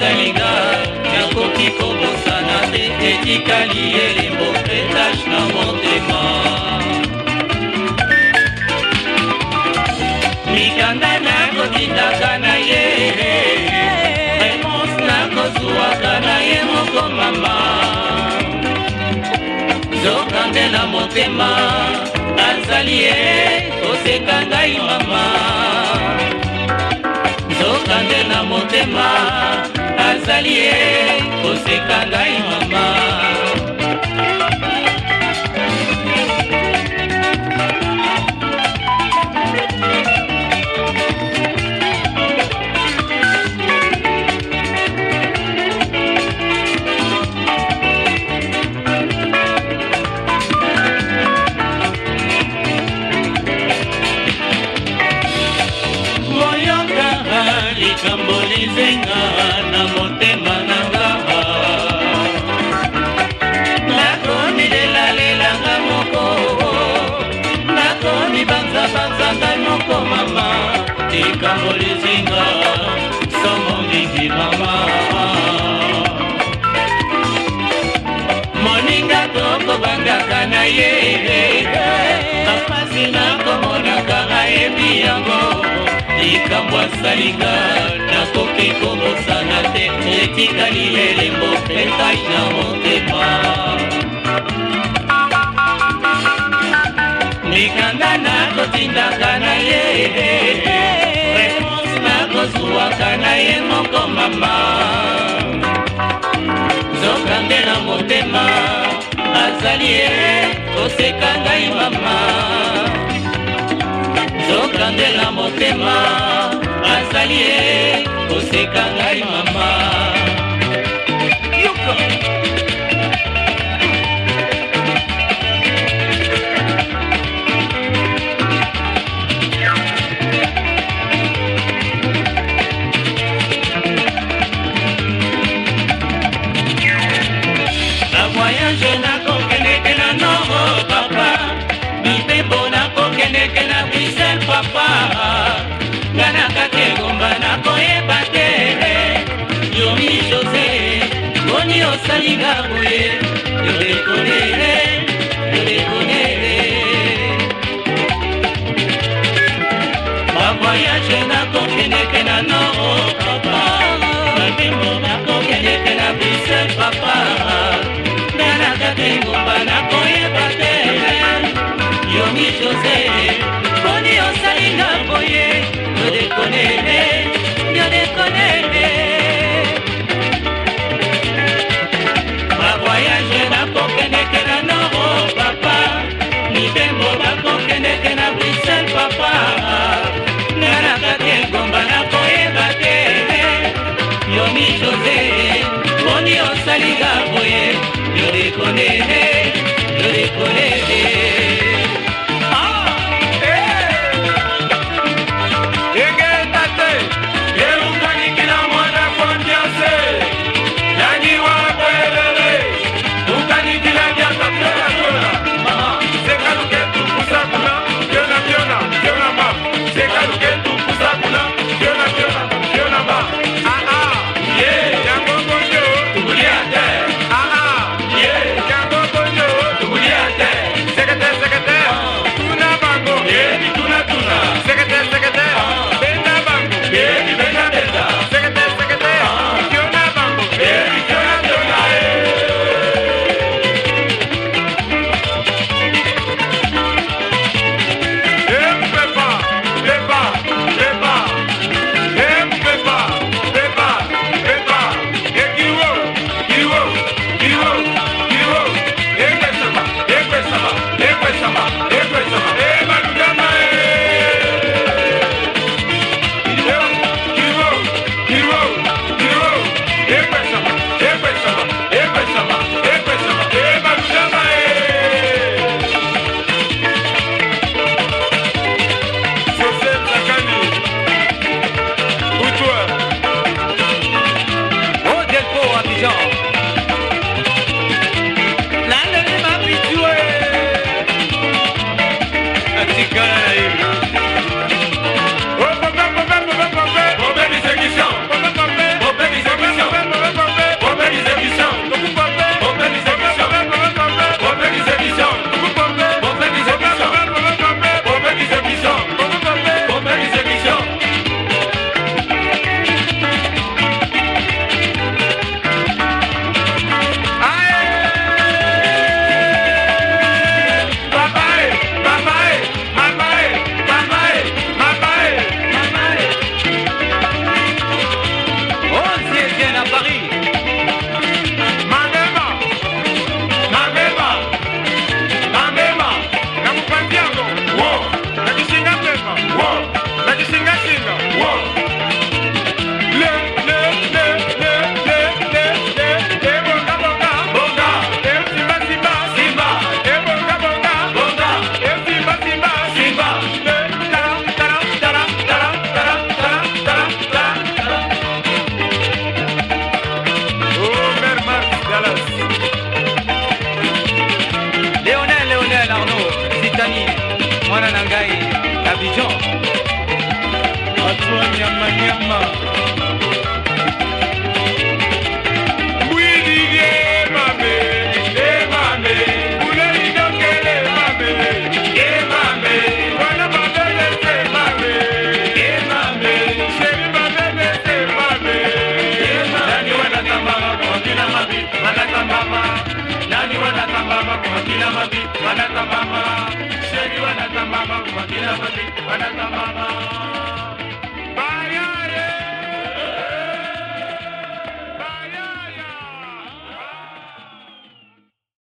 osalinga nakoki kobosana te etikali elembo etage na motema mikanda nakotindaka na ye réponse nakozwaka na ye moko mama zokande na motema azali ye koseka ngai mama zokande na motema azali ye koseka ngai mama likambolezenga na motema nanga nakomi lelalelanga moko nakomi banzabanzanga moko mama likambolezenga somo mingi mama moninga tokobangaka na ye kapasi nakomonaka ayebi yango likambo asalinga nakoki kobosana te etikali elembo etage na motema mikanda nakotindaka na ye réponse nakozwaka na ye moko mama zokande na motema azali ye koseka ngai mama zokande na motema azali ye koseka ngai mama yoka na voyage nakokendeke na noro papa mitembo nakokendeke na Bruxelles papa nganaka te gomba nakoyeba te yomi José boni osalinga boye yodekonele bavoyage nakokendeke na noro papa mitembo nakokendeke na Bruxelles papa nganaka te gomba nakoyeba te yomi José boni osalinga boye yodekonele bavoyage nakokendeke na noro papa mitembo nakokendeke na Bruxelles papa nganaka te ngomba nakoyeba te yomi José boni osalinga boye yodekonele Oh, baby, Ngai Abidjan Atwa nyama nyama Wanatambama, sheri wanatambama, kwa kila mabi, wanatambama.